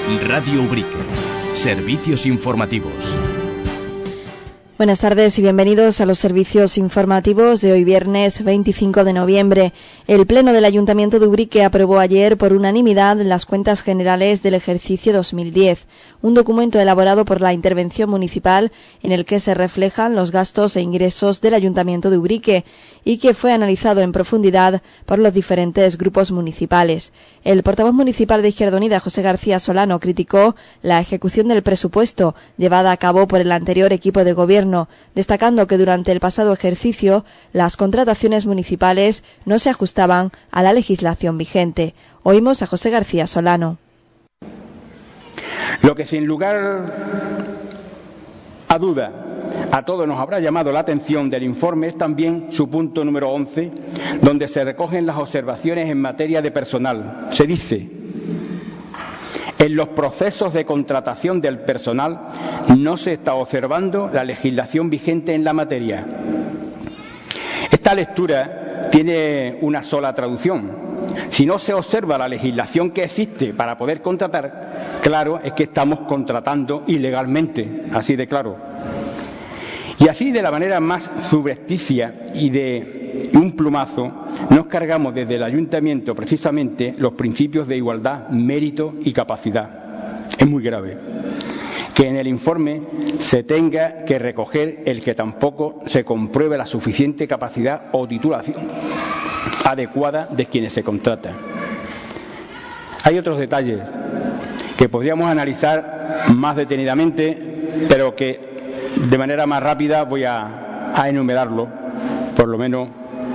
Radio Ubrique. Servicios informativos. Buenas tardes y bienvenidos a los servicios informativos de hoy viernes 25 de noviembre. El Pleno del Ayuntamiento de Ubrique aprobó ayer por unanimidad las cuentas generales del ejercicio 2010, un documento elaborado por la Intervención Municipal en el que se reflejan los gastos e ingresos del Ayuntamiento de Ubrique y que fue analizado en profundidad por los diferentes grupos municipales. El portavoz municipal de Izquierda Unida, José García Solano, criticó la ejecución del presupuesto llevada a cabo por el anterior equipo de gobierno, destacando que durante el pasado ejercicio las contrataciones municipales no se ajustaban a la legislación vigente. Oímos a José García Solano. Lo que sin lugar a duda a todos nos habrá llamado la atención del informe es también su punto número 11, donde se recogen las observaciones en materia de personal. Se dice: en los procesos de contratación del personal no se está observando la legislación vigente en la materia. Esta lectura tiene una sola traducción. Si no se observa la legislación que existe para poder contratar, claro, es que estamos contratando ilegalmente, así de claro. Y así, de la manera más subrepticia y de un plumazo, nos cargamos desde el Ayuntamiento precisamente los principios de igualdad, mérito y capacidad. Es muy grave que en el informe se tenga que recoger el que tampoco se compruebe la suficiente capacidad o titulación adecuada de quienes se contratan. Hay otros detalles que podríamos analizar más detenidamente, pero que de manera más rápida voy a enumerarlo, por lo menos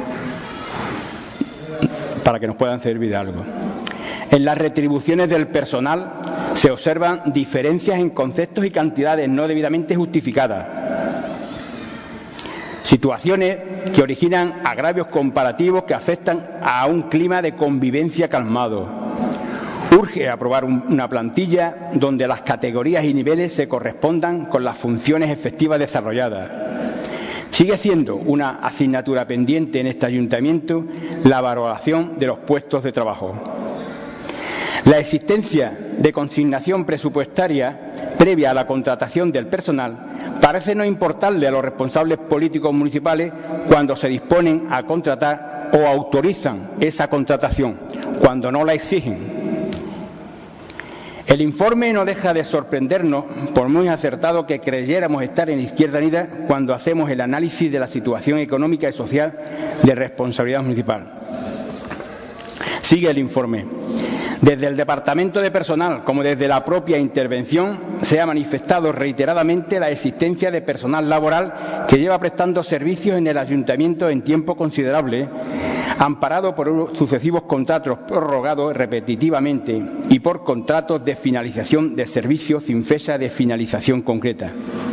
para que nos puedan servir de algo. En las retribuciones del personal se observan diferencias en conceptos y cantidades no debidamente justificadas, situaciones que originan agravios comparativos que afectan a un clima de convivencia calmado. Urge aprobar una plantilla donde las categorías y niveles se correspondan con las funciones efectivas desarrolladas. Sigue siendo una asignatura pendiente en este ayuntamiento la valoración de los puestos de trabajo. La existencia de consignación presupuestaria previa a la contratación del personal parece no importarle a los responsables políticos municipales cuando se disponen a contratar o autorizan esa contratación, cuando no la exigen. El informe no deja de sorprendernos, por muy acertado que creyéramos estar en Izquierda Unida cuando hacemos el análisis de la situación económica y social de responsabilidad municipal. Sigue el informe. Desde el Departamento de Personal, como desde la propia intervención, se ha manifestado reiteradamente la existencia de personal laboral que lleva prestando servicios en el Ayuntamiento en tiempo considerable, amparado por sucesivos contratos prorrogados repetitivamente y por contratos de finalización de servicios sin fecha de finalización concreta.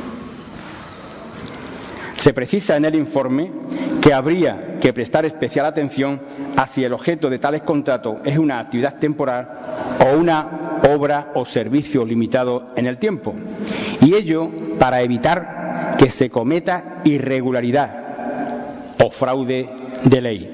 Se precisa en el informe que habría que prestar especial atención a si el objeto de tales contratos es una actividad temporal o una obra o servicio limitado en el tiempo, y ello para evitar que se cometa irregularidad o fraude de ley.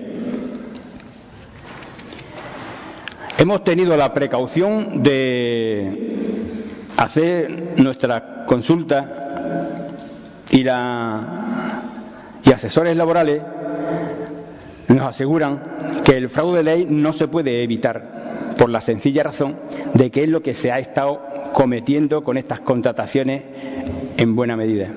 Hemos tenido la precaución de hacer nuestra consulta y asesores laborales nos aseguran que el fraude de ley no se puede evitar por la sencilla razón de que es lo que se ha estado cometiendo con estas contrataciones en buena medida,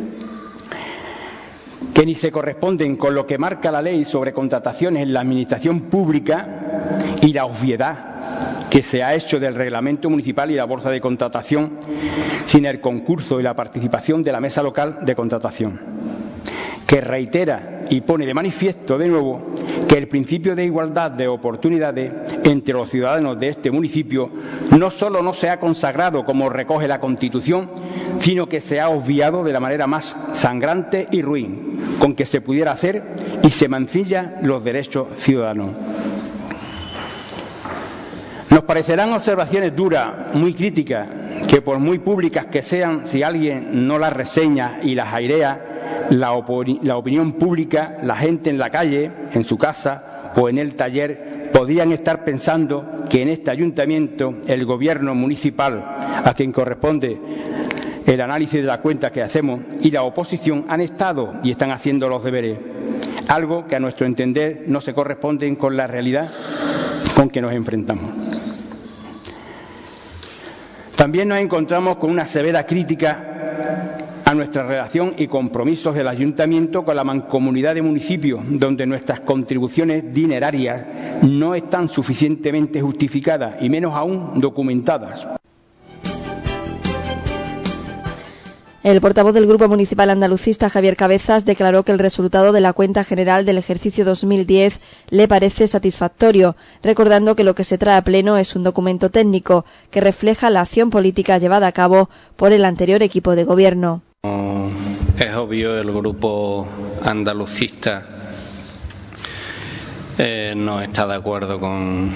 que ni se corresponden con lo que marca la ley sobre contrataciones en la administración pública y la obviedad que se ha hecho del reglamento municipal y la bolsa de contratación sin el concurso y la participación de la mesa local de contratación, que reitera y pone de manifiesto de nuevo que el principio de igualdad de oportunidades entre los ciudadanos de este municipio no solo no se ha consagrado como recoge la Constitución, sino que se ha obviado de la manera más sangrante y ruin con que se pudiera hacer y se mancillan los derechos ciudadanos. Nos parecerán observaciones duras, muy críticas, que por muy públicas que sean, si alguien no las reseña y las airea, la opinión pública, la gente en la calle, en su casa o en el taller, podían estar pensando que en este ayuntamiento el gobierno municipal, a quien corresponde el análisis de la cuenta que hacemos, y la oposición han estado y están haciendo los deberes, algo que a nuestro entender no se corresponde con la realidad con que nos enfrentamos. También nos encontramos con una severa crítica a nuestra relación y compromisos del ayuntamiento con la mancomunidad de municipios, donde nuestras contribuciones dinerarias no están suficientemente justificadas y menos aún documentadas. El portavoz del Grupo Municipal Andalucista, Javier Cabezas, declaró que el resultado de la cuenta general del ejercicio 2010 le parece satisfactorio, recordando que lo que se trae a pleno es un documento técnico que refleja la acción política llevada a cabo por el anterior equipo de gobierno. Es obvio, el Grupo Andalucista no está de acuerdo con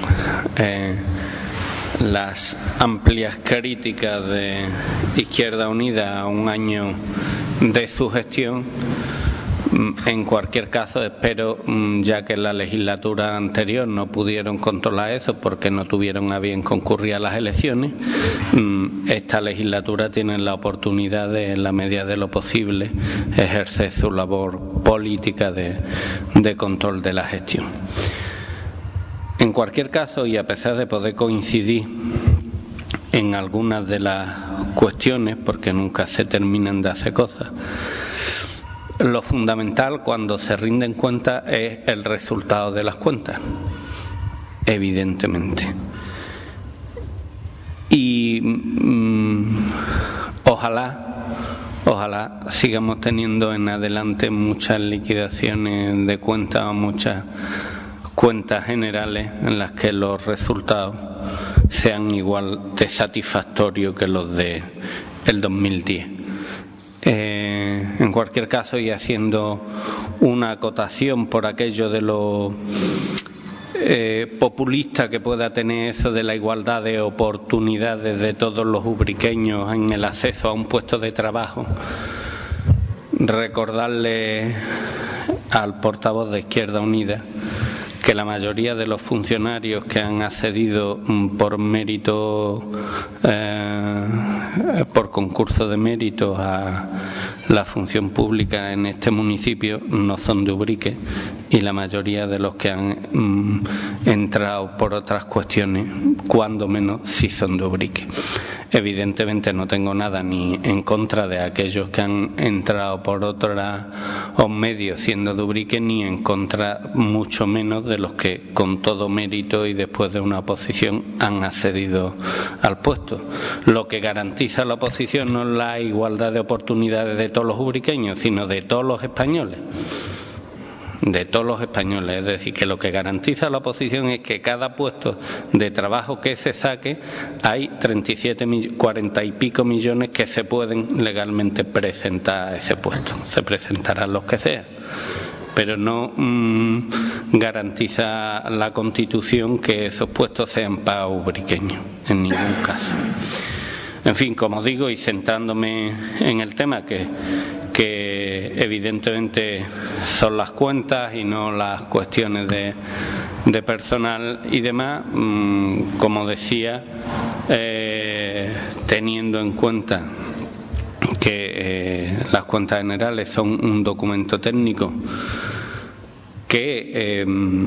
las amplias críticas de Izquierda Unida a un año de su gestión. En cualquier caso, espero, ya que en la legislatura anterior no pudieron controlar eso porque no tuvieron a bien concurrir a las elecciones, esta legislatura tienen la oportunidad de, en la medida de lo posible, ejercer su labor política de control de la gestión. En cualquier caso, y a pesar de poder coincidir en algunas de las cuestiones, porque nunca se terminan de hacer cosas, lo fundamental cuando se rinden cuentas es el resultado de las cuentas, evidentemente. Y ojalá sigamos teniendo en adelante muchas liquidaciones de cuentas o muchas cuentas generales en las que los resultados sean igual de satisfactorios que los de el 2010. En cualquier caso, y haciendo una acotación por aquello de lo populista que pueda tener eso de la igualdad de oportunidades de todos los ubriqueños en el acceso a un puesto de trabajo, recordarle al portavoz de Izquierda Unida que la mayoría de los funcionarios que han accedido por mérito, por concurso de mérito a la función pública en este municipio no son de Ubrique, y la mayoría de los que han entrado por otras cuestiones, cuando menos, sí son de Ubrique. Evidentemente no tengo nada ni en contra de aquellos que han entrado por otros medios siendo de Ubrique, ni en contra, mucho menos, de los que con todo mérito y después de una oposición han accedido al puesto. Lo que garantiza la oposición no es la igualdad de oportunidades de todos los ubriqueños, sino de todos los españoles. De todos los españoles, es decir, que lo que garantiza la oposición es que cada puesto de trabajo que se saque hay 40 y pico millones que se pueden legalmente presentar a ese puesto. Se presentarán los que sean, pero no garantiza la Constitución que esos puestos sean para ubriqueños, en ningún caso. En fin, como digo, y centrándome en el tema que evidentemente son las cuentas y no las cuestiones de personal y demás, como decía, teniendo en cuenta que las cuentas generales son un documento técnico que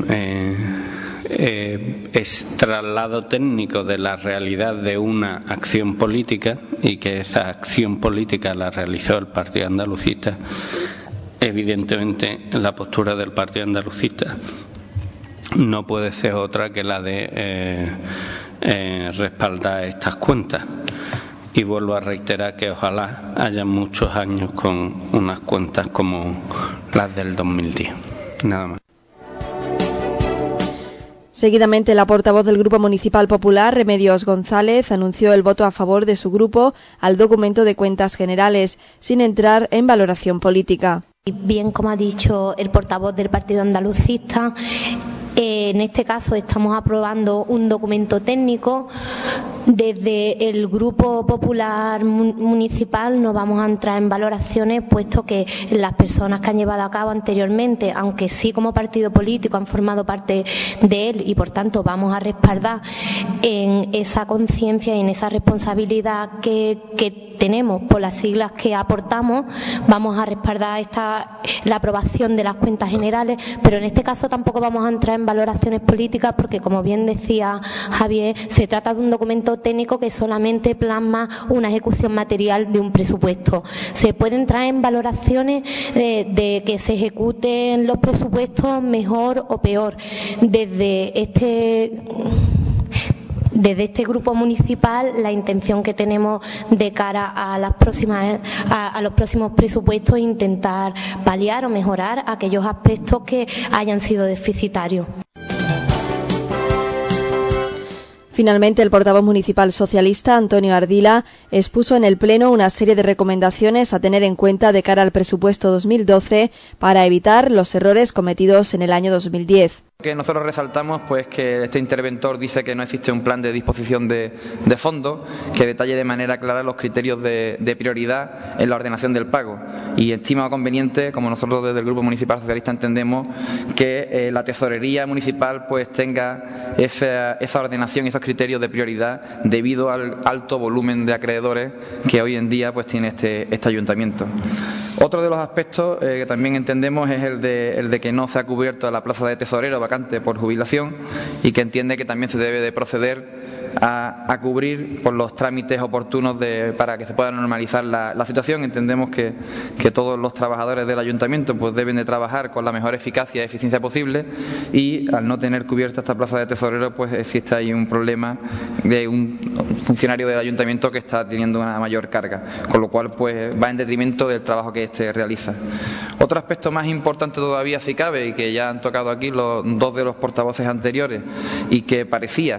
es traslado técnico de la realidad de una acción política, y que esa acción política la realizó el Partido Andalucista. Evidentemente la postura del Partido Andalucista no puede ser otra que la de respaldar estas cuentas, y vuelvo a reiterar que ojalá haya muchos años con unas cuentas como las del 2010. Nada más. Seguidamente, la portavoz del Grupo Municipal Popular, Remedios González, anunció el voto a favor de su grupo al documento de cuentas generales, sin entrar en valoración política. Bien, como ha dicho el portavoz del Partido Andalucista, en este caso estamos aprobando un documento técnico Desde el Grupo Popular Municipal no vamos a entrar en valoraciones, puesto que las personas que han llevado a cabo anteriormente, aunque sí como partido político han formado parte de él y por tanto vamos a respaldar en esa conciencia y en esa responsabilidad que tenemos por las siglas que aportamos, vamos a respaldar la aprobación de las cuentas generales, pero en este caso tampoco vamos a entrar en valoraciones políticas porque, como bien decía Javier, se trata de un documento técnico que solamente plasma una ejecución material de un presupuesto. Se puede entrar en valoraciones de que se ejecuten los presupuestos mejor o peor. Desde este grupo municipal, la intención que tenemos de cara a los próximos presupuestos es intentar paliar o mejorar aquellos aspectos que hayan sido deficitarios. Finalmente, el portavoz municipal socialista, Antonio Ardila, expuso en el Pleno una serie de recomendaciones a tener en cuenta de cara al presupuesto 2012 para evitar los errores cometidos en el año 2010. Que nosotros resaltamos pues que este interventor dice que no existe un plan de disposición de fondos que detalle de manera clara los criterios de prioridad en la ordenación del pago, y estima conveniente, como nosotros desde el Grupo Municipal Socialista entendemos, que la tesorería municipal pues tenga esa ordenación y esos criterios de prioridad debido al alto volumen de acreedores que hoy en día pues tiene este ayuntamiento. Otro de los aspectos que también entendemos es el de que no se ha cubierto la plaza de tesorero vacante por jubilación, y que entiende que también se debe de proceder a cubrir por los trámites oportunos para que se pueda normalizar la situación. Entendemos que todos los trabajadores del ayuntamiento pues deben de trabajar con la mejor eficacia y eficiencia posible, y al no tener cubierta esta plaza de tesorero pues existe ahí un problema de un funcionario del ayuntamiento que está teniendo una mayor carga, con lo cual pues va en detrimento del trabajo que éste realiza. Otro aspecto más importante todavía, si cabe, y que ya han tocado aquí los dos de los portavoces anteriores, y que parecía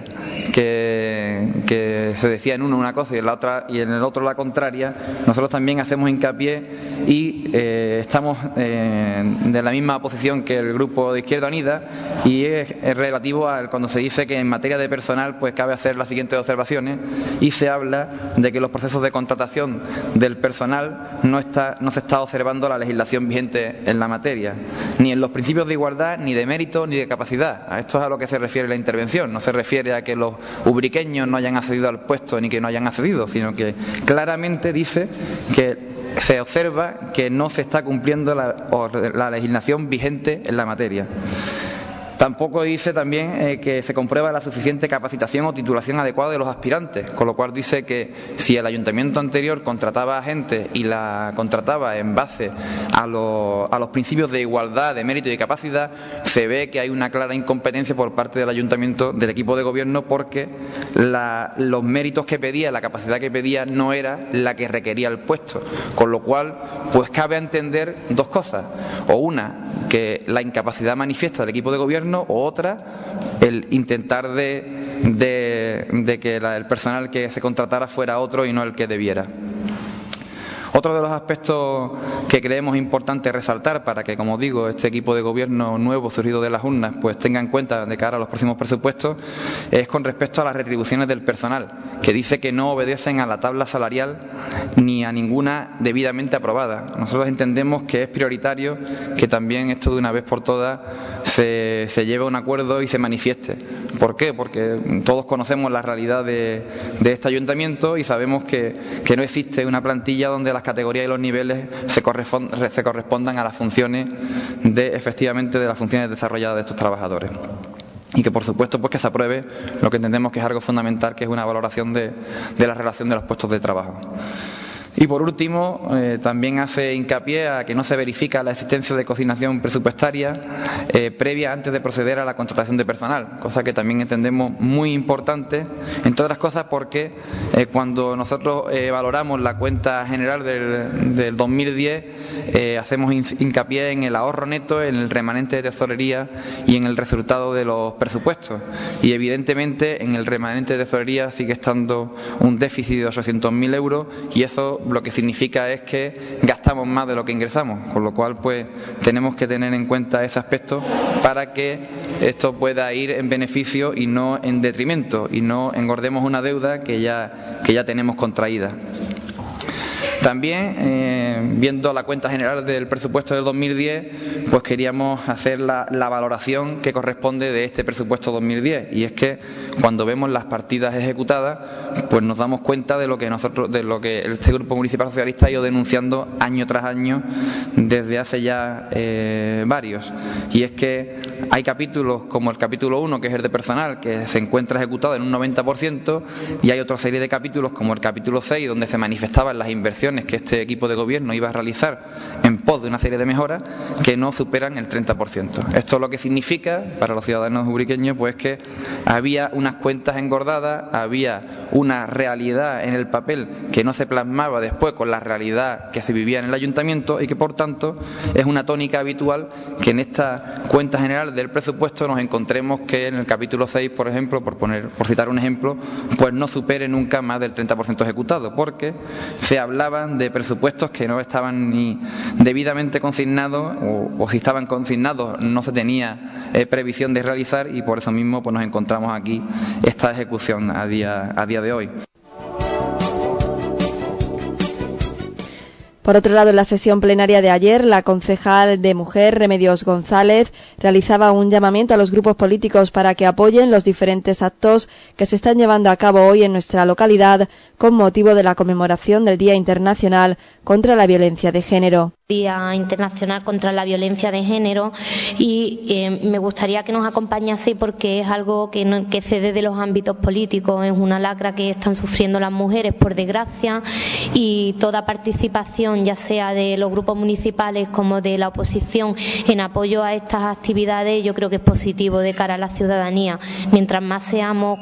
que se decía en uno una cosa y en el otro la contraria, nosotros también hacemos hincapié y estamos de la misma posición que el Grupo de Izquierda Unida, y es relativo a cuando se dice que en materia de personal pues cabe hacer las siguientes observaciones, y se habla de que los procesos de contratación del personal no se está observando la legislación vigente en la materia, ni en los principios de igualdad, ni de mérito, ni de capacidad. A esto es a lo que se refiere la intervención. No se refiere a que los ubriqueños no hayan accedido al puesto ni que no hayan accedido, sino que claramente dice que se observa que no se está cumpliendo la legislación vigente en la materia. Tampoco dice también que se comprueba la suficiente capacitación o titulación adecuada de los aspirantes, con lo cual dice que si el ayuntamiento anterior contrataba a gente y la contrataba en base a los principios de igualdad, de mérito y de capacidad, se ve que hay una clara incompetencia por parte del ayuntamiento, del equipo de gobierno, porque los méritos que pedía, la capacidad que pedía no era la que requería el puesto, con lo cual pues cabe entender dos cosas: o una, que la incapacidad manifiesta del equipo de gobierno, o otra, el intentar de que el personal que se contratara fuera otro y no el que debiera. Otro de los aspectos que creemos importante resaltar para que, como digo, este equipo de gobierno nuevo surgido de las urnas pues tenga en cuenta de cara a los próximos presupuestos es con respecto a las retribuciones del personal, que dice que no obedecen a la tabla salarial ni a ninguna debidamente aprobada. Nosotros entendemos que es prioritario que también esto de una vez por todas se lleve a un acuerdo y se manifieste. ¿Por qué? Porque todos conocemos la realidad de este ayuntamiento y sabemos que no existe una plantilla donde las categorías y los niveles se correspondan a las funciones efectivamente de las funciones desarrolladas de estos trabajadores. Y que, por supuesto, pues que se apruebe lo que entendemos que es algo fundamental, que es una valoración de la relación de los puestos de trabajo. Y por último, también hace hincapié a que no se verifica la existencia de consignación presupuestaria previa antes de proceder a la contratación de personal, cosa que también entendemos muy importante, entre otras cosas porque cuando nosotros valoramos la cuenta general del 2010 hacemos hincapié en el ahorro neto, en el remanente de tesorería y en el resultado de los presupuestos, y evidentemente en el remanente de tesorería sigue estando un déficit de 800.000 euros, y eso lo que significa es que gastamos más de lo que ingresamos, con lo cual pues tenemos que tener en cuenta ese aspecto para que esto pueda ir en beneficio y no en detrimento, y no engordemos una deuda que ya tenemos contraída. También, viendo la cuenta general del presupuesto del 2010, pues queríamos hacer la valoración que corresponde de este presupuesto 2010, y es que cuando vemos las partidas ejecutadas, pues nos damos cuenta de lo que este Grupo Municipal Socialista ha ido denunciando año tras año desde hace ya varios, y es que hay capítulos como el capítulo 1, que es el de personal, que se encuentra ejecutado en un 90%, y hay otra serie de capítulos como el capítulo 6, donde se manifestaban las inversiones que este equipo de gobierno iba a realizar en pos de una serie de mejoras que no superan el 30%. Esto lo que significa para los ciudadanos ubriqueños pues que había unas cuentas engordadas, había una realidad en el papel que no se plasmaba después con la realidad que se vivía en el ayuntamiento, y que por tanto es una tónica habitual que en esta cuenta general del presupuesto nos encontremos que en el capítulo 6, por ejemplo, por citar un ejemplo, pues no supere nunca más del 30% ejecutado, porque se hablaba de presupuestos que no estaban ni debidamente consignados, o si estaban consignados no se tenía previsión de realizar, y por eso mismo pues nos encontramos aquí esta ejecución a día de hoy. Por otro lado, en la sesión plenaria de ayer, la concejal de Mujer, Remedios González, realizaba un llamamiento a los grupos políticos para que apoyen los diferentes actos que se están llevando a cabo hoy en nuestra localidad con motivo de la conmemoración del Día Internacional contra la Violencia de Género. Día Internacional contra la Violencia de Género, y me gustaría que nos acompañase porque es algo que cede de los ámbitos políticos, es una lacra que están sufriendo las mujeres, por desgracia, y toda participación, ya sea de los grupos municipales como de la oposición, en apoyo a estas actividades, yo creo que es positivo de cara a la ciudadanía. Mientras más seamos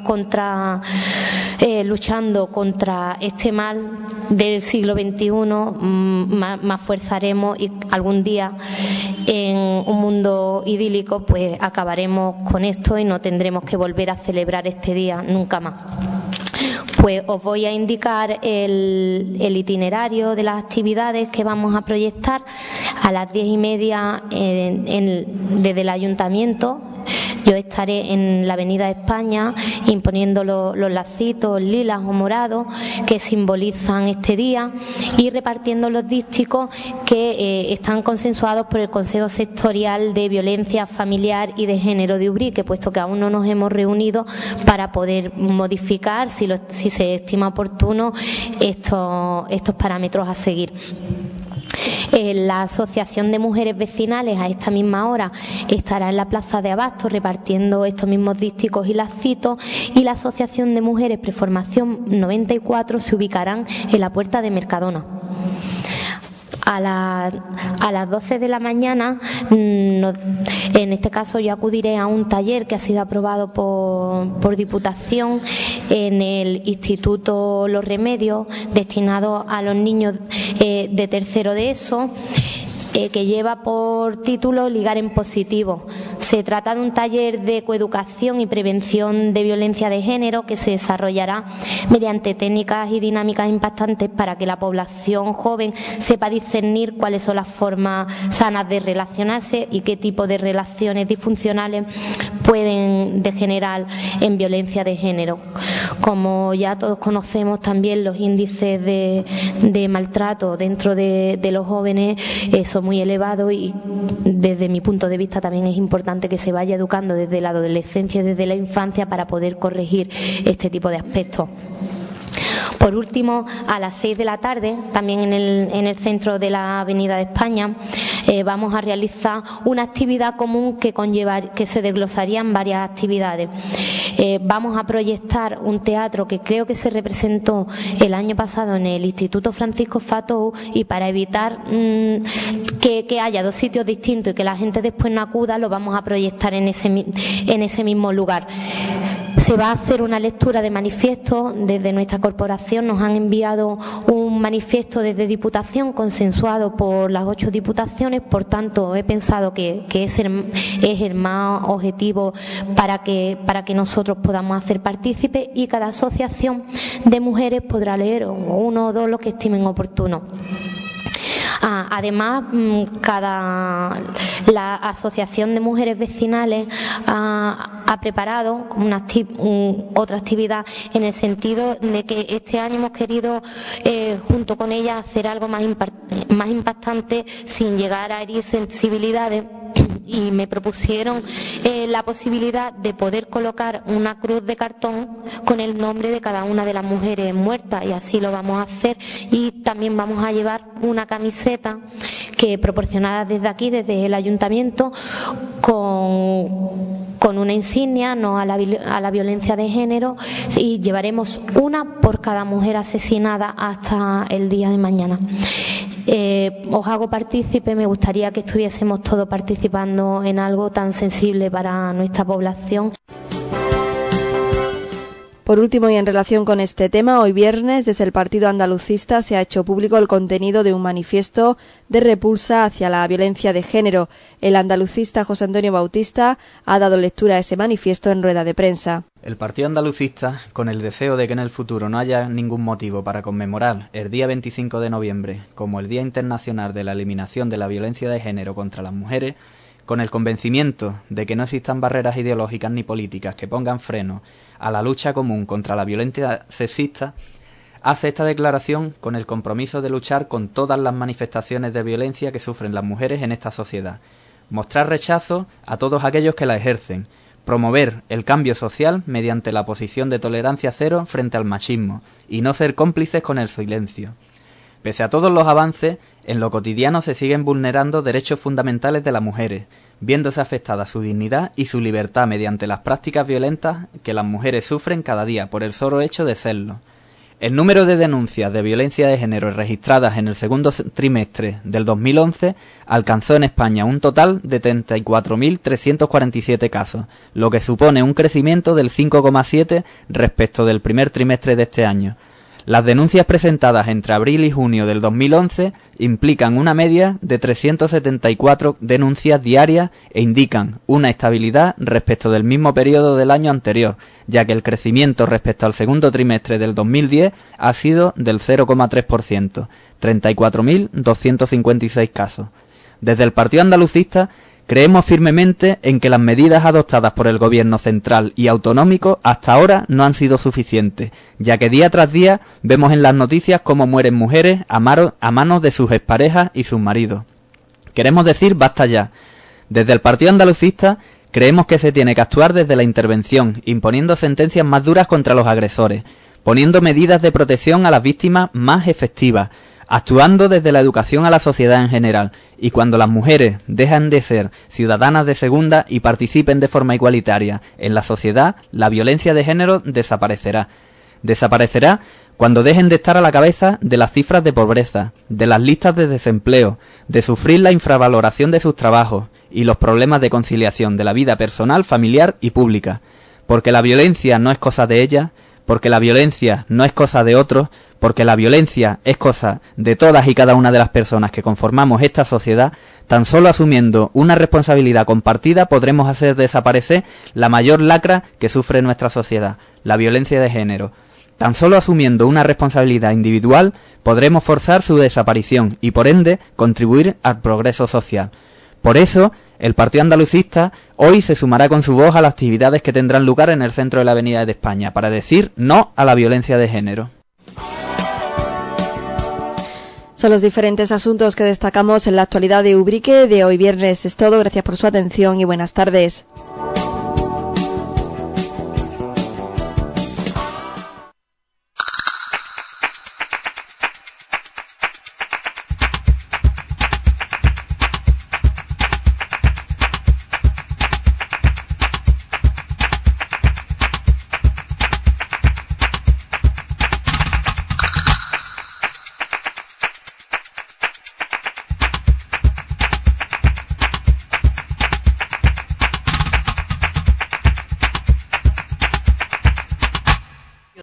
luchando contra este mal del siglo XXI, más fuerza haremos, y algún día en un mundo idílico pues acabaremos con esto y no tendremos que volver a celebrar este día nunca más. Pues os voy a indicar el itinerario de las actividades que vamos a proyectar. A las 10:30 desde el Ayuntamiento yo estaré en la Avenida España imponiendo los lacitos lilas o morados que simbolizan este día, y repartiendo los dísticos que están consensuados por el Consejo Sectorial de Violencia Familiar y de Género de Ubrique, puesto que aún no nos hemos reunido para poder modificar, si se estima oportuno, estos parámetros a seguir. La Asociación de Mujeres Vecinales a esta misma hora estará en la Plaza de Abasto repartiendo estos mismos dísticos y lacitos, y la Asociación de Mujeres Preformación 94 se ubicarán en la Puerta de Mercadona. A las 12 de la mañana, en este caso yo acudiré a un taller que ha sido aprobado por Diputación en el Instituto Los Remedios, destinado a los niños de tercero de ESO, que lleva por título Ligar en Positivo. Se trata de un taller de coeducación y prevención de violencia de género que se desarrollará mediante técnicas y dinámicas impactantes para que la población joven sepa discernir cuáles son las formas sanas de relacionarse y qué tipo de relaciones disfuncionales pueden degenerar en violencia de género. Como ya todos conocemos, también los índices de maltrato dentro de los jóvenes son muy elevados, y desde mi punto de vista también es importante que se vaya educando desde la adolescencia y desde la infancia para poder corregir este tipo de aspectos. Por último, a las 6 de la tarde, también en el centro de la Avenida de España, vamos a realizar una actividad común que se desglosarían varias actividades. Vamos a proyectar un teatro que creo que se representó el año pasado en el Instituto Francisco Fatou, y para evitar que haya dos sitios distintos y que la gente después no acuda, lo vamos a proyectar en ese mismo lugar. Se va a hacer una lectura de manifiesto. Desde nuestra corporación nos han enviado un manifiesto desde Diputación consensuado por las 8 diputaciones, por tanto he pensado que es el más objetivo para que nosotros podamos hacer partícipe, y cada asociación de mujeres podrá leer uno o dos lo que estimen oportuno. Además, la Asociación de Mujeres Vecinales ha preparado otra actividad, en el sentido de que este año hemos querido, junto con ella, hacer algo más impactante sin llegar a herir sensibilidades, y me propusieron la posibilidad de poder colocar una cruz de cartón con el nombre de cada una de las mujeres muertas, y así lo vamos a hacer. Y también vamos a llevar una camiseta que proporcionada desde aquí, desde el ayuntamiento, con una insignia no a la violencia de género, y llevaremos una por cada mujer asesinada hasta el día de mañana. Os hago partícipe, me gustaría que estuviésemos todos participando en algo tan sensible para nuestra población. Por último, y en relación con este tema, hoy viernes desde el Partido Andalucista se ha hecho público el contenido de un manifiesto de repulsa hacia la violencia de género. El andalucista José Antonio Bautista ha dado lectura a ese manifiesto en rueda de prensa. El Partido Andalucista, con el deseo de que en el futuro no haya ningún motivo para conmemorar el día 25 de noviembre como el Día Internacional de la Eliminación de la Violencia de Género contra las Mujeres, con el convencimiento de que no existan barreras ideológicas ni políticas que pongan freno a la lucha común contra la violencia sexista, hace esta declaración con el compromiso de luchar con todas las manifestaciones de violencia que sufren las mujeres en esta sociedad, mostrar rechazo a todos aquellos que la ejercen, promover el cambio social mediante la posición de tolerancia cero frente al machismo y no ser cómplices con el silencio. Pese a todos los avances, en lo cotidiano se siguen vulnerando derechos fundamentales de las mujeres, viéndose afectada su dignidad y su libertad mediante las prácticas violentas que las mujeres sufren cada día por el solo hecho de serlo. El número de denuncias de violencia de género registradas en el segundo trimestre del 2011 alcanzó en España un total de 34.347 casos, lo que supone un crecimiento del 5,7% respecto del primer trimestre de este año. Las denuncias presentadas entre abril y junio del 2011 implican una media de 374 denuncias diarias e indican una estabilidad respecto del mismo periodo del año anterior, ya que el crecimiento respecto al segundo trimestre del 2010 ha sido del 0,3%, 34.256 casos. Desde el Partido Andalucista creemos firmemente en que las medidas adoptadas por el Gobierno central y autonómico hasta ahora no han sido suficientes, ya que día tras día vemos en las noticias cómo mueren mujeres a manos de sus exparejas y sus maridos. Queremos decir basta ya. Desde el Partido Andalucista creemos que se tiene que actuar desde la intervención, imponiendo sentencias más duras contra los agresores, poniendo medidas de protección a las víctimas más efectivas, actuando desde la educación a la sociedad en general, y cuando las mujeres dejan de ser ciudadanas de segunda y participen de forma igualitaria en la sociedad, la violencia de género desaparecerá. Desaparecerá cuando dejen de estar a la cabeza de las cifras de pobreza, de las listas de desempleo, de sufrir la infravaloración de sus trabajos y los problemas de conciliación de la vida personal, familiar y pública. Porque la violencia no es cosa de ellas, porque la violencia no es cosa de otros, porque la violencia es cosa de todas y cada una de las personas que conformamos esta sociedad, tan solo asumiendo una responsabilidad compartida podremos hacer desaparecer la mayor lacra que sufre nuestra sociedad, la violencia de género. Tan solo asumiendo una responsabilidad individual podremos forzar su desaparición y por ende contribuir al progreso social. Por eso, el Partido Andalucista hoy se sumará con su voz a las actividades que tendrán lugar en el centro de la Avenida de España para decir no a la violencia de género. Son los diferentes asuntos que destacamos en la actualidad de Ubrique de hoy viernes. Es todo, gracias por su atención y buenas tardes.